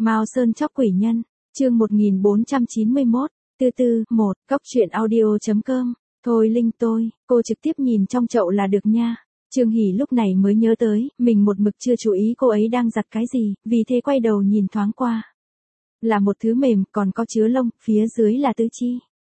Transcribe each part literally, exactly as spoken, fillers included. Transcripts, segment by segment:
Mao Sơn chóc quỷ nhân, chương một nghìn bốn trăm chín mươi mốt, tư tư, một, cóc truyện audio.com, thôi Linh tôi, cô trực tiếp nhìn trong chậu là được nha. Trương Hỷ lúc này mới nhớ tới, mình một mực chưa chú ý cô ấy đang giặt cái gì, vì thế quay đầu nhìn thoáng qua. Là một thứ mềm, còn có chứa lông, phía dưới là tứ chi.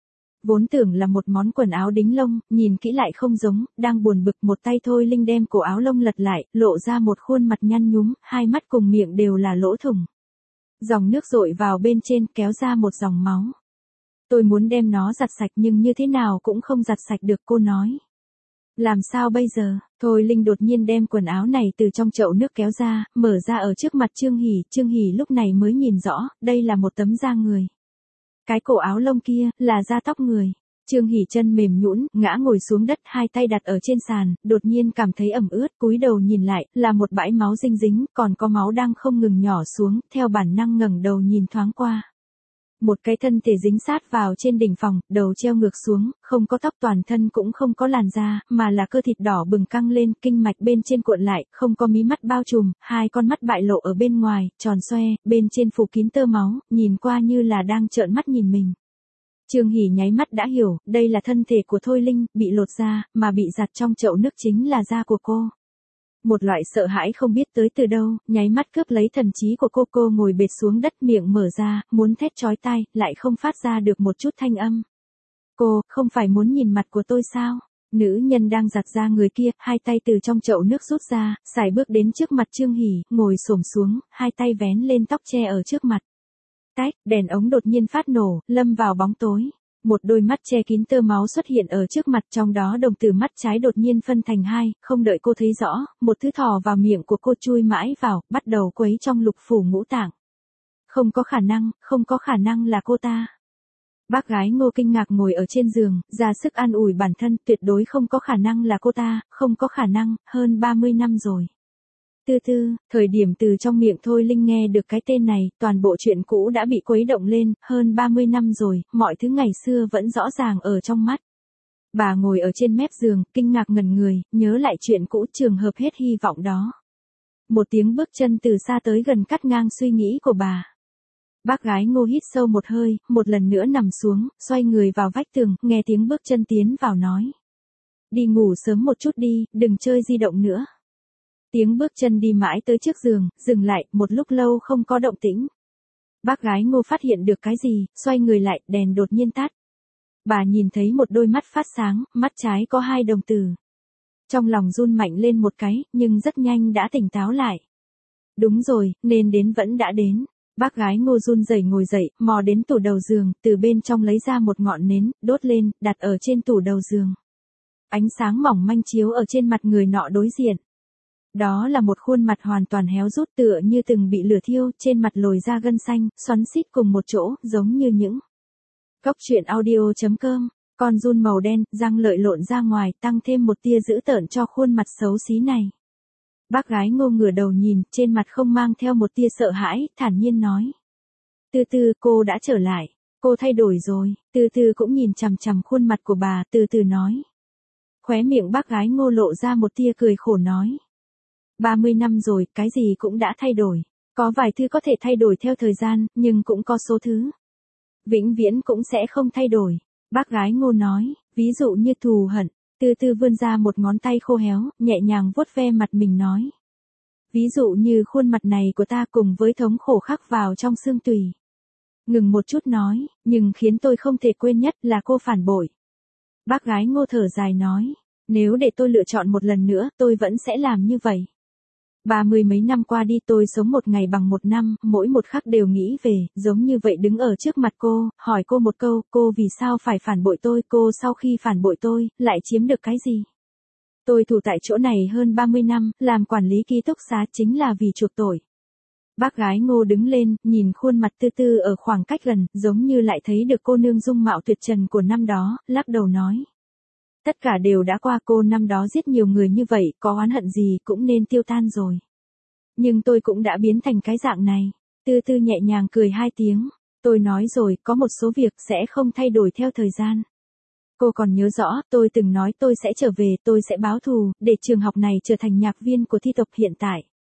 Vốn tưởng là một món quần áo đính lông, nhìn kỹ lại không giống, đang buồn bực một tay thôi Linh đem cổ áo lông lật lại, lộ ra một khuôn mặt nhăn nhúm, hai mắt cùng miệng đều là lỗ thủng. Dòng nước dội vào bên trên kéo ra một dòng máu. Tôi muốn đem nó giặt sạch nhưng như thế nào cũng không giặt sạch được cô nói. Làm sao bây giờ? Thôi Linh đột nhiên đem quần áo này từ trong chậu nước kéo ra, mở ra ở trước mặt Trương Hỷ. Trương Hỷ lúc này mới nhìn rõ, đây là một tấm da người. Cái cổ áo lông kia, là da tóc người. Trương Hỷ chân mềm nhũn, ngã ngồi xuống đất, hai tay đặt ở trên sàn, đột nhiên cảm thấy ẩm ướt, cúi đầu nhìn lại, là một bãi máu dinh dính, còn có máu đang không ngừng nhỏ xuống, theo bản năng ngẩng đầu nhìn thoáng qua. Một cái thân thể dính sát vào trên đỉnh phòng, đầu treo ngược xuống, không có tóc, toàn thân cũng không có làn da, mà là cơ thịt đỏ bừng căng lên, kinh mạch bên trên cuộn lại, không có mí mắt bao trùm, hai con mắt bại lộ ở bên ngoài, tròn xoe, bên trên phủ kín tơ máu, nhìn qua như là đang trợn mắt nhìn mình. Trương Hỷ nháy mắt đã hiểu, đây là thân thể của Thôi Linh, bị lột da, mà bị giặt trong chậu nước chính là da của cô. Một loại sợ hãi không biết tới từ đâu, nháy mắt cướp lấy thần trí của cô. Cô ngồi bệt xuống đất, miệng mở ra, muốn thét chói tai, lại không phát ra được một chút thanh âm. Cô, không phải muốn nhìn mặt của tôi sao? Nữ nhân đang giặt da người kia, hai tay từ trong chậu nước rút ra, sải bước đến trước mặt Trương Hỷ, ngồi xổm xuống, hai tay vén lên tóc che ở trước mặt. Tách, đèn ống đột nhiên phát nổ, lâm vào bóng tối. Một đôi mắt che kín tơ máu xuất hiện ở trước mặt, trong đó đồng tử mắt trái đột nhiên phân thành hai, không đợi cô thấy rõ, một thứ thò vào miệng của cô chui mãi vào, bắt đầu quấy trong lục phủ ngũ tạng. Không có khả năng, không có khả năng là cô ta. Bác gái Ngô kinh ngạc ngồi ở trên giường, ra sức an ủi bản thân, tuyệt đối không có khả năng là cô ta, không có khả năng, hơn ba mươi năm rồi. Tư tư, thời điểm từ trong miệng Thôi Linh nghe được cái tên này, toàn bộ chuyện cũ đã bị khuấy động lên, hơn ba mươi năm rồi, mọi thứ ngày xưa vẫn rõ ràng ở trong mắt. Bà ngồi ở trên mép giường, kinh ngạc ngẩn người, nhớ lại chuyện cũ, trường hợp hết hy vọng đó. Một tiếng bước chân từ xa tới gần cắt ngang suy nghĩ của bà. Bác gái Ngô hít sâu một hơi, một lần nữa nằm xuống, xoay người vào vách tường, nghe tiếng bước chân tiến vào nói. Đi ngủ sớm một chút đi, đừng chơi di động nữa. Tiếng bước chân đi mãi tới trước giường, dừng lại, một lúc lâu không có động tĩnh. Bác gái Ngô phát hiện được cái gì, xoay người lại, đèn đột nhiên tắt. Bà nhìn thấy một đôi mắt phát sáng, mắt trái có hai đồng tử. Trong lòng run mạnh lên một cái, nhưng rất nhanh đã tỉnh táo lại. Đúng rồi, nên đến vẫn đã đến. Bác gái Ngô run rẩy ngồi dậy, mò đến tủ đầu giường, từ bên trong lấy ra một ngọn nến, đốt lên, đặt ở trên tủ đầu giường. Ánh sáng mỏng manh chiếu ở trên mặt người nọ đối diện. Đó là một khuôn mặt hoàn toàn héo rút, tựa như từng bị lửa thiêu, trên mặt lồi ra gân xanh, xoắn xít cùng một chỗ, giống như những. Cóc truyện audio.com, con giun màu đen, răng lợi lộn ra ngoài, tăng thêm một tia dữ tợn cho khuôn mặt xấu xí này. Bác gái Ngô ngửa đầu nhìn, trên mặt không mang theo một tia sợ hãi, thản nhiên nói. Tư tư, cô đã trở lại, cô thay đổi rồi. Tư tư cũng nhìn chằm chằm khuôn mặt của bà, từ từ nói. Khóe miệng bác gái Ngô lộ ra một tia cười khổ nói. ba mươi năm rồi, cái gì cũng đã thay đổi. Có vài thứ có thể thay đổi theo thời gian, nhưng cũng có số thứ vĩnh viễn cũng sẽ không thay đổi. Bác gái Ngô nói, ví dụ như thù hận. Từ từ vươn ra một ngón tay khô héo, nhẹ nhàng vuốt ve mặt mình nói. Ví dụ như khuôn mặt này của ta cùng với thống khổ khắc vào trong xương tủy. Ngừng một chút nói, nhưng khiến tôi không thể quên nhất là cô phản bội. Bác gái Ngô thở dài nói, nếu để tôi lựa chọn một lần nữa, tôi vẫn sẽ làm như vậy. Ba mươi mấy năm qua đi, tôi sống một ngày bằng một năm, mỗi một khắc đều nghĩ về, giống như vậy đứng ở trước mặt cô, hỏi cô một câu, cô vì sao phải phản bội tôi, cô sau khi phản bội tôi, lại chiếm được cái gì? Tôi thủ tại chỗ này hơn ba mươi năm, làm quản lý ký túc xá chính là vì chuộc tội. Bác gái Ngô đứng lên, nhìn khuôn mặt Tư tư ở khoảng cách gần, giống như lại thấy được cô nương dung mạo tuyệt trần của năm đó, lắc đầu nói. Tất cả đều đã qua, cô năm đó giết nhiều người như vậy, có oán hận gì cũng nên tiêu tan rồi. Nhưng tôi cũng đã biến thành cái dạng này. Tư tư nhẹ nhàng cười hai tiếng. Tôi nói rồi, có một số việc sẽ không thay đổi theo thời gian. Cô còn nhớ rõ, tôi từng nói tôi sẽ trở về, tôi sẽ báo thù, để trường học này trở thành nhạc viên của thi tộc hiện tại.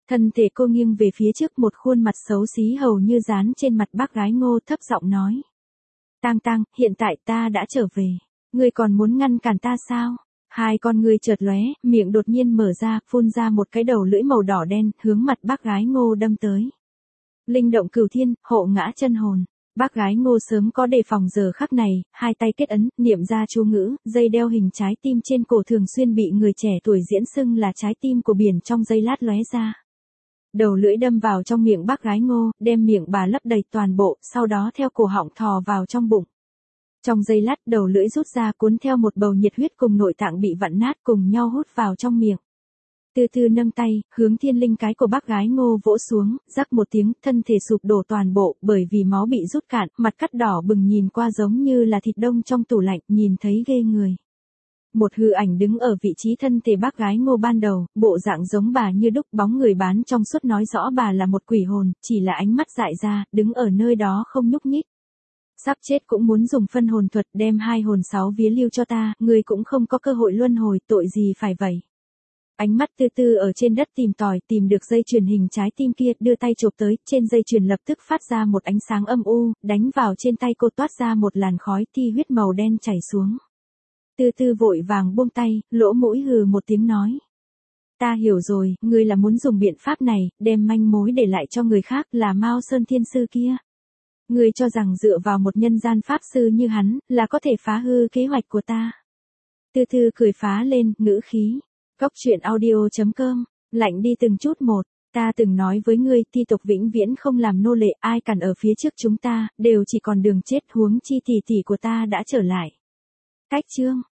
Thân thể cô nghiêng về phía trước, một khuôn mặt xấu xí hầu như dán trên mặt bác gái Ngô, thấp giọng nói. Tang Tang, hiện tại ta đã trở về. Ngươi còn muốn ngăn cản ta sao? Hai con ngươi chợt lóe, miệng đột nhiên mở ra, phun ra một cái đầu lưỡi màu đỏ đen, hướng mặt bác gái Ngô đâm tới. Linh động cửu thiên, hộ ngã chân hồn. Bác gái Ngô sớm có đề phòng giờ khắc này, hai tay kết ấn, niệm ra chú ngữ, dây đeo hình trái tim trên cổ thường xuyên bị người trẻ tuổi diễn xưng là trái tim của biển trong giây lát lóe ra. Đầu lưỡi đâm vào trong miệng bác gái Ngô, đem miệng bà lấp đầy toàn bộ, sau đó theo cổ họng thò vào trong bụng. Trong giây lát, đầu lưỡi rút ra, cuốn theo một bầu nhiệt huyết cùng nội tạng bị vặn nát cùng nhau hút vào trong miệng. Từ từ nâng tay, hướng thiên linh cái của bác gái Ngô vỗ xuống, rắc một tiếng, thân thể sụp đổ toàn bộ, bởi vì máu bị rút cạn, mặt cắt đỏ bừng nhìn qua giống như là thịt đông trong tủ lạnh, nhìn thấy ghê người. Một hư ảnh đứng ở vị trí thân thể bác gái Ngô ban đầu, bộ dạng giống bà như đúc, bóng người bán trong suốt nói rõ bà là một quỷ hồn, chỉ là ánh mắt dại ra, đứng ở nơi đó không nhúc nhích. Sắp chết cũng muốn dùng phân hồn thuật đem hai hồn sáu vía lưu cho ta, ngươi cũng không có cơ hội luân hồi, tội gì phải vậy. Ánh mắt tư tư ở trên đất tìm tòi, tìm được dây chuyền hình trái tim kia, đưa tay chộp tới, trên dây chuyền lập tức phát ra một ánh sáng âm u, đánh vào trên tay cô, toát ra một làn khói ti huyết màu đen chảy xuống. Tư tư vội vàng buông tay, lỗ mũi hừ một tiếng nói. Ta hiểu rồi, ngươi là muốn dùng biện pháp này, đem manh mối để lại cho người khác, là Mao Sơn Thiên Sư kia. Ngươi cho rằng dựa vào một nhân gian pháp sư như hắn, là có thể phá hư kế hoạch của ta. Tư tư cười phá lên, ngữ khí. Cốc truyện audio chấm com, lạnh đi từng chút một, ta từng nói với ngươi, ti tộc vĩnh viễn không làm nô lệ, ai cản ở phía trước chúng ta, đều chỉ còn đường chết, huống chi tỷ tỷ của ta đã trở lại. Cách chương